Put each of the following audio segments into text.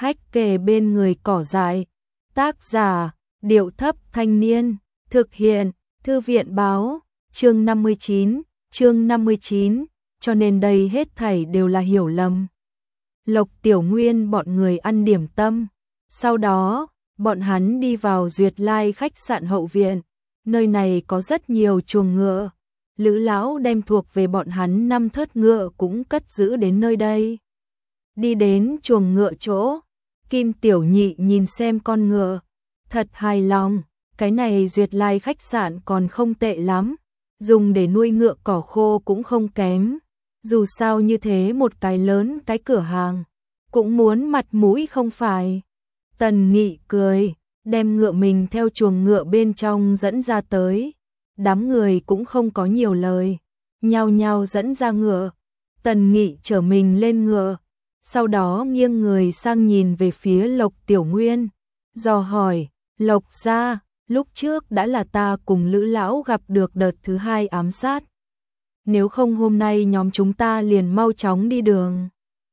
hách kề bên người cỏ dại. Tác giả, Điệu Thấp Thanh Niên, thực hiện, Thư viện báo, chương 59, cho nên đây hết thảy đều là hiểu lầm. Lộc Tiểu Nguyên bọn người ăn điểm tâm, sau đó, bọn hắn đi vào Duyệt Lai khách sạn hậu viện, nơi này có rất nhiều chuồng ngựa. Lữ lão đem thuộc về bọn hắn 5 thớt ngựa cũng cất giữ đến nơi đây. Đi đến chuồng ngựa chỗ, Kim Tiểu Nhị nhìn xem con ngựa, thật hài lòng, cái này Duyệt Lai khách sạn còn không tệ lắm, dùng để nuôi ngựa cỏ khô cũng không kém. Dù sao như thế một cái lớn cái cửa hàng, cũng muốn mặt mũi không phải. Tần Nghị cười, đem ngựa mình theo chuồng ngựa bên trong dẫn ra tới. Đám người cũng không có nhiều lời, nhao nhao dẫn ra ngựa. Tần Nghị chở mình lên ngựa, sau đó nghiêng người sang nhìn về phía Lộc Tiểu Nguyên, dò hỏi, Lộc gia, lúc trước đã là ta cùng Lữ lão gặp được đợt thứ 2 ám sát. Nếu không hôm nay nhóm chúng ta liền mau chóng đi đường.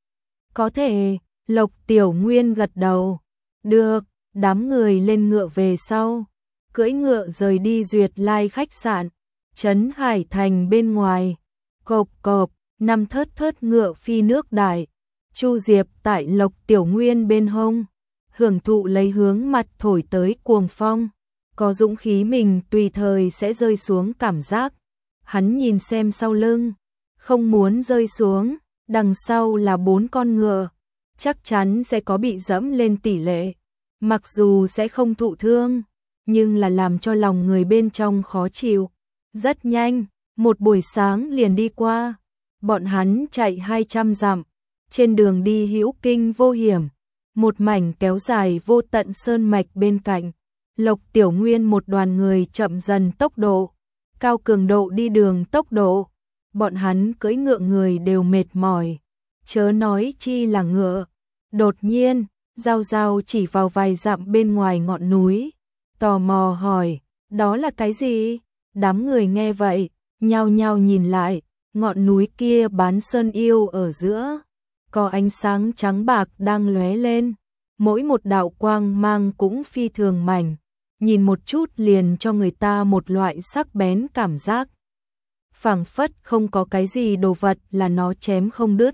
Có thể, Lộc Tiểu Nguyên gật đầu. Được, đám người lên ngựa về sau, cưỡi ngựa rời đi Duyệt Lai khách sạn, trấn Hải Thành bên ngoài. Cộp cộp, 5 thớt ngựa phi nước đại. Chu Diệp tại Lộc Tiểu Nguyên bên hông, hưởng thụ lấy hướng mặt thổi tới cuồng phong, có dũng khí mình tùy thời sẽ rơi xuống cảm giác. Hắn nhìn xem sau lưng, không muốn rơi xuống, đằng sau là 4 con ngựa, chắc chắn sẽ có bị dẫm lên tỷ lệ. Mặc dù sẽ không thụ thương, nhưng là làm cho lòng người bên trong khó chịu. Rất nhanh, một buổi sáng liền đi qua, bọn hắn chạy 200 dặm, trên đường đi hữu kinh vô hiểm, một mảnh kéo dài vô tận sơn mạch bên cạnh. Lộc Tiểu Nguyên một đoàn người chậm dần tốc độ, cao cường độ đi đường tốc độ, bọn hắn cưỡi ngựa người đều mệt mỏi, chớ nói chi là ngựa. Đột nhiên, Giao Giao chỉ vào vài dặm bên ngoài ngọn núi, tò mò hỏi, đó là cái gì? Đám người nghe vậy, nhao nhao nhìn lại, ngọn núi kia bán sơn yêu ở giữa, có ánh sáng trắng bạc đang lóe lên, mỗi một đạo quang mang cũng phi thường mảnh, nhìn một chút liền cho người ta một loại sắc bén cảm giác. Phảng phất không có cái gì đồ vật là nó chém không đứt.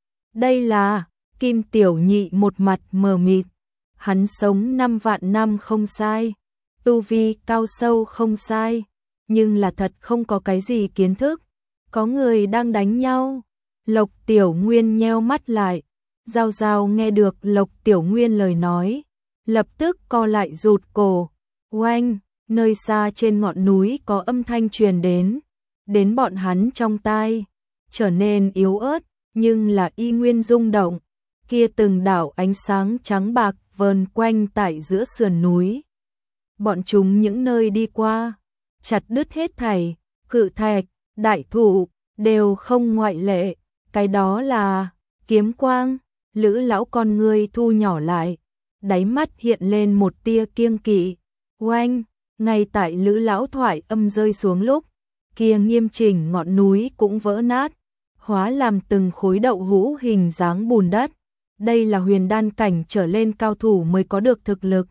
Đây là, Kim Tiểu Nhị một mặt mờ mịt, hắn sống 5 vạn năm không sai, tu vi cao sâu không sai, nhưng là thật không có cái gì kiến thức. Có người đang đánh nhau. Lộc Tiểu Nguyên nheo mắt lại, Giao Giao nghe được Lộc Tiểu Nguyên lời nói, lập tức co lại rụt cổ. Oanh, nơi xa trên ngọn núi có âm thanh truyền đến bọn hắn trong tai, trở nên yếu ớt, nhưng là y nguyên rung động. Kia từng đạo ánh sáng trắng bạc vờn quanh tại giữa sườn núi. Bọn chúng những nơi đi qua, chặt đứt hết thảy, cự thạch, đại thụ, đều không ngoại lệ. Cái đó là kiếm quang. Lữ lão con ngươi thu nhỏ lại, đáy mắt hiện lên một tia kiêng kỵ. Oanh, ngay tại Lữ lão thoại âm rơi xuống lúc, kia nghiêm chỉnh ngọn núi cũng vỡ nát, hóa làm từng khối đậu hũ hình dáng bùn đất. Đây là huyền đan cảnh trở lên cao thủ mới có được thực lực.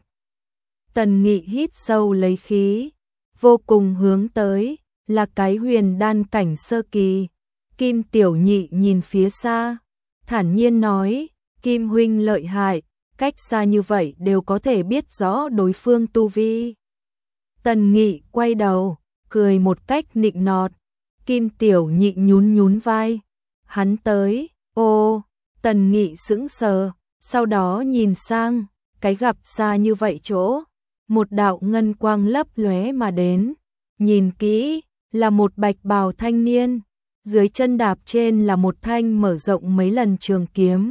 Tần Nghị hít sâu lấy khí, vô cùng hướng tới, là cái huyền đan cảnh sơ kỳ. Kim Tiểu Nhị nhìn phía xa, thản nhiên nói, Kim huynh lợi hại, cách xa như vậy đều có thể biết rõ đối phương tu vi. Tần Nghị quay đầu, cười một cách nịnh nọt. Kim Tiểu Nhị nhún vai, hắn tới. Ô, Tần Nghị sững sờ, sau đó nhìn sang, cái gặp xa như vậy chỗ, một đạo ngân quang lấp lóe mà đến, nhìn kỹ, là một bạch bào thanh niên, dưới chân đạp trên là một thanh mở rộng mấy lần trường kiếm,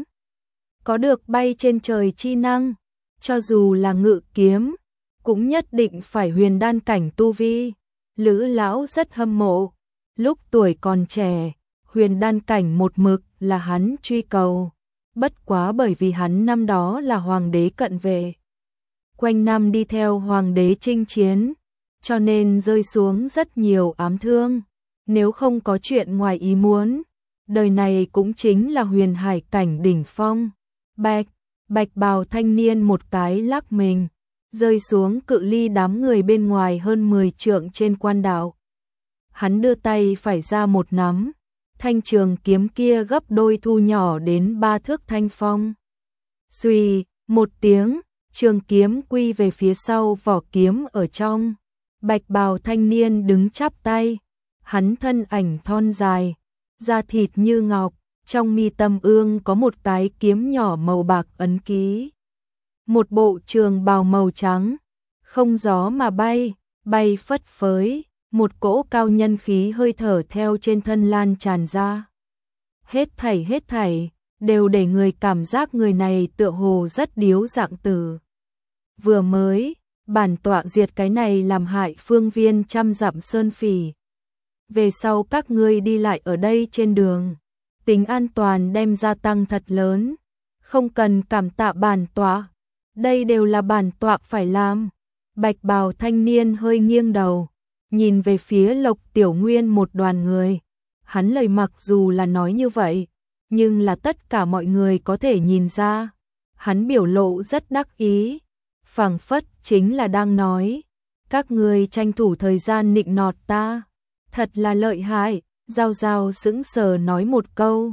có được bay trên trời chi năng, cho dù là ngự kiếm, cũng nhất định phải huyền đan cảnh tu vi. Lữ lão rất hâm mộ, lúc tuổi còn trẻ, huyền đan cảnh một mực là hắn truy cầu, bất quá bởi vì hắn năm đó là hoàng đế cận vệ, quanh năm đi theo hoàng đế chinh chiến, cho nên rơi xuống rất nhiều ám thương, nếu không có chuyện ngoài ý muốn, đời này cũng chính là huyền hải cảnh đỉnh phong. Bạch, Bạch bào thanh niên một cái lắc mình, rơi xuống cự ly đám người bên ngoài hơn 10 trượng trên quan đạo. Hắn đưa tay phải ra một nắm, thanh trường kiếm kia gấp đôi thu nhỏ đến 3 thước thanh phong. Xuy, một tiếng, trường kiếm quy về phía sau vỏ kiếm ở trong. Bạch bào thanh niên đứng chắp tay, hắn thân ảnh thon dài, da thịt như ngọc, trong mi tâm ương có một cái kiếm nhỏ màu bạc ấn ký. Một bộ trường bào màu trắng, không gió mà bay, bay phất phới, một cỗ cao nhân khí hơi thở theo trên thân lan tràn ra. Hết thảy, đều để người cảm giác người này tựa hồ rất điếu dạng tử. Vừa mới, bản tọa diệt cái này làm hại phương viên trăm dặm sơn phỉ. Về sau các ngươi đi lại ở đây trên đường, tính an toàn đem gia tăng thật lớn, không cần cảm tạ bản tọa, đây đều là bản tọa phải làm. Bạch bào thanh niên hơi nghiêng đầu, nhìn về phía Lộc Tiểu Nguyên một đoàn người. Hắn lời mặc dù là nói như vậy, nhưng là tất cả mọi người có thể nhìn ra. Hắn biểu lộ rất đắc ý, phảng phất chính là đang nói, các ngươi tranh thủ thời gian nịnh nọt ta, thật là lợi hại. Giao Giao sững sờ nói một câu,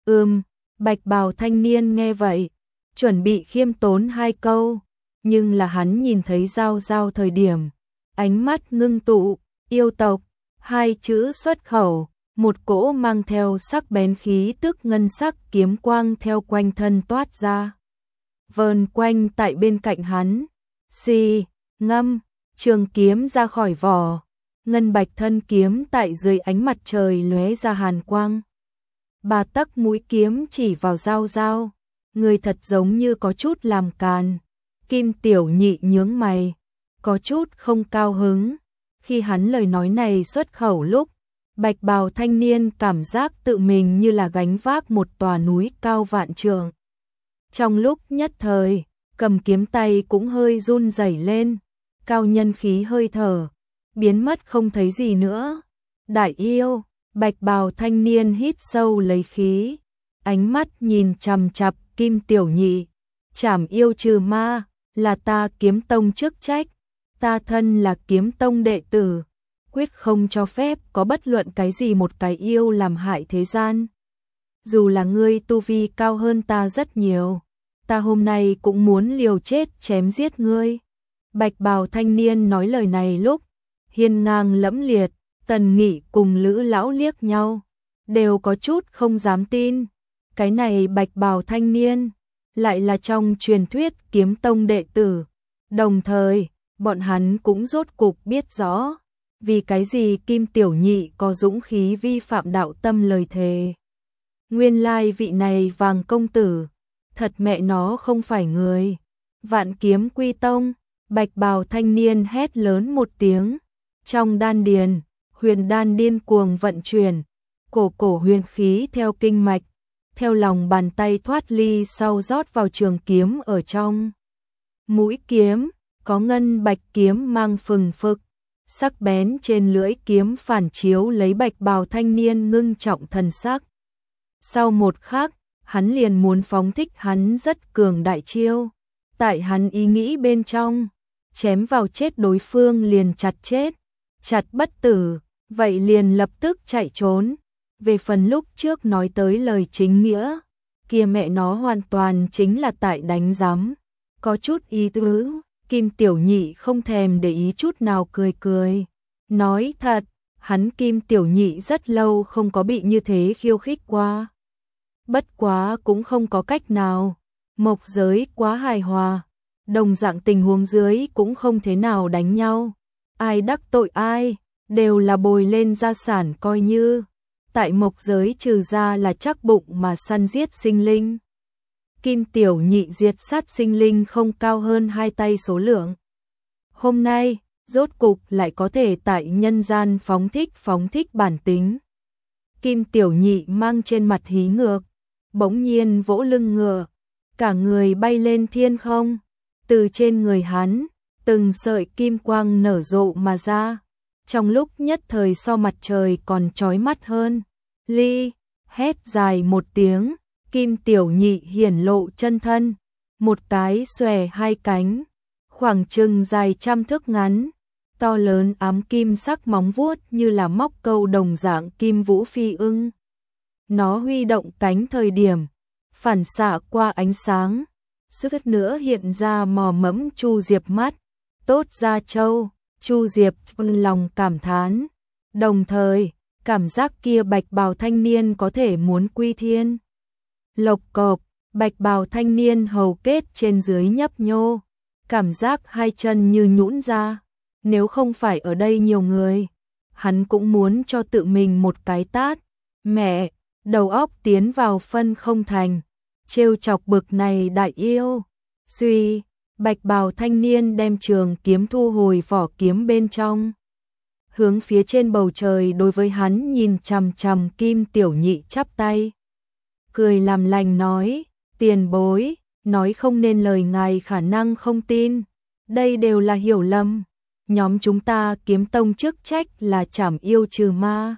Bạch bào thanh niên nghe vậy, chuẩn bị khiêm tốn 2 câu, nhưng là hắn nhìn thấy Giao Giao thời điểm, ánh mắt ngưng tụ, yêu tộc, 2 chữ xuất khẩu, một cỗ mang theo sắc bén khí tức ngân sắc kiếm quang theo quanh thân toát ra. Vờn quanh tại bên cạnh hắn, ngâm, trường kiếm ra khỏi vỏ, ngân bạch thân kiếm tại dưới ánh mặt trời lóe ra hàn quang. 3 tấc mũi kiếm chỉ vào Giao Giao, người thật giống như có chút làm càn. Kim Tiểu Nhị nhướng mày, có chút không cao hứng. Khi hắn lời nói này xuất khẩu lúc, bạch bào thanh niên cảm giác tự mình như là gánh vác một tòa núi cao vạn trượng. Trong lúc nhất thời, cầm kiếm tay cũng hơi run rẩy lên, cao nhân khí hơi thở, biến mất không thấy gì nữa. Đại yêu, bạch bào thanh niên hít sâu lấy khí, ánh mắt nhìn chằm chằm Kim Tiểu Nhị, trảm yêu trừ ma, là ta kiếm tông chức trách, ta thân là kiếm tông đệ tử, quyết không cho phép có bất luận cái gì một cái yêu làm hại thế gian. Dù là ngươi tu vi cao hơn ta rất nhiều, ta hôm nay cũng muốn liều chết chém giết ngươi. Bạch bào thanh niên nói lời này lúc, hiên ngang lẫm liệt, Tần Nghị cùng Lữ lão liếc nhau, đều có chút không dám tin. Cái này bạch bào thanh niên, lại là trong truyền thuyết kiếm tông đệ tử. Đồng thời, bọn hắn cũng rốt cục biết rõ, vì cái gì Kim Tiểu Nhị có dũng khí vi phạm đạo tâm lời thề. Nguyên lai vị này Vàng công tử, thật mẹ nó không phải người. Vạn Kiếm Quy Tông, bạch bào thanh niên hét lớn một tiếng, trong đan điền, huyền đan điên cuồng vận chuyển, cổ huyền khí theo kinh mạch, theo lòng bàn tay thoát ly sau rót vào trường kiếm ở trong. Mũi kiếm có ngân bạch kiếm mang phừng phực, sắc bén trên lưỡi kiếm phản chiếu lấy bạch bào thanh niên ngưng trọng thần sắc. Sau một khắc, hắn liền muốn phóng thích hắn rất cường đại chiêu. Tại hắn ý nghĩ bên trong, chém vào chết đối phương liền chặt chết, chặt bất tử, vậy liền lập tức chạy trốn. Về phần lúc trước nói tới lời chính nghĩa, kia mẹ nó hoàn toàn chính là tại đánh giám, có chút ý tứ. Kim Tiểu Nhị không thèm để ý chút nào cười. Nói thật, hắn Kim Tiểu Nhị rất lâu không có bị như thế khiêu khích qua. Bất quá cũng không có cách nào, mộc giới quá hài hòa, đồng dạng tình huống dưới cũng không thế nào đánh nhau. Ai đắc tội ai, đều là bồi lên gia sản coi như. Tại mộc giới trừ ra là chắc bụng mà săn giết sinh linh. Kim Tiểu Nhị diệt sát sinh linh không cao hơn 2 tay số lượng. Hôm nay, rốt cục lại có thể tại nhân gian phóng thích bản tính. Kim Tiểu Nhị mang trên mặt hí ngược, bỗng nhiên vỗ lưng ngựa, cả người bay lên thiên không, từ trên người hắn, từng sợi kim quang nở rộ mà ra, trong lúc nhất thời so mặt trời còn chói mắt hơn. Ly, hét dài một tiếng, Kim Tiểu Nhị hiển lộ chân thân, một cái xòe hai cánh, khoảng chừng dài trăm thước ngắn, to lớn ám kim sắc móng vuốt như là móc câu đồng dạng kim vũ phi ưng. Nó huy động cánh thời điểm, phản xạ qua ánh sáng, suýt nữa hiện ra mò mẫm Chu Diệp mắt, tốt ra châu, Chu Diệp lòng cảm thán, đồng thời, cảm giác kia bạch bào thanh niên có thể muốn quy thiên. Lộc cộp, bạch bào thanh niên hầu kết trên dưới nhấp nhô, cảm giác hai chân như nhũn ra, nếu không phải ở đây nhiều người, hắn cũng muốn cho tự mình một cái tát. Mẹ, đầu óc tiến vào phân không thành, trêu chọc bực này đại yêu. Suy, bạch bào thanh niên đem trường kiếm thu hồi vỏ kiếm bên trong, hướng phía trên bầu trời đối với hắn nhìn chằm chằm. Kim Tiểu Nhị chắp tay, cười làm lành nói, tiền bối, nói không nên lời ngài khả năng không tin, đây đều là hiểu lầm. Nhóm chúng ta Kiếm Tông chức trách là trảm yêu trừ ma.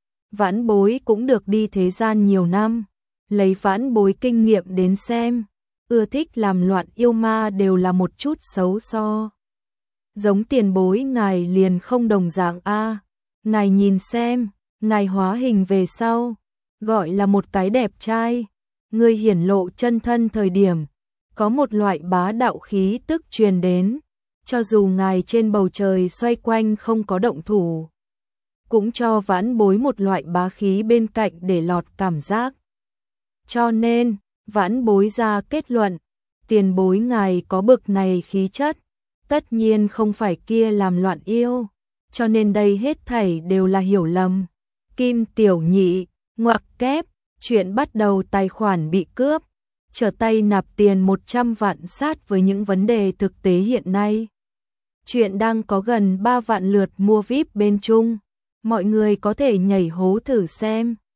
Vãn bối cũng được đi thế gian nhiều năm, lấy vãn bối kinh nghiệm đến xem, ưa thích làm loạn yêu ma đều là một chút xấu so. Giống tiền bối ngài liền không đồng dạng a. Ngài nhìn xem, ngài hóa hình về sau, gọi là một cái đẹp trai, người hiển lộ chân thân thời điểm, có một loại bá đạo khí tức truyền đến, cho dù ngài trên bầu trời xoay quanh không có động thủ, cũng cho vãn bối một loại bá khí bên cạnh để lọt cảm giác. Cho nên, vãn bối ra kết luận, tiền bối ngài có bực này khí chất, tất nhiên không phải kia làm loạn yêu, cho nên đây hết thảy đều là hiểu lầm. Kim Tiểu Nhị, ngoặc kép, chuyện bắt đầu tài khoản bị cướp, trở tay nạp tiền 100 vạn sát với những vấn đề thực tế hiện nay. Chuyện đang có gần 3 vạn lượt mua VIP bên chung, mọi người có thể nhảy hố thử xem.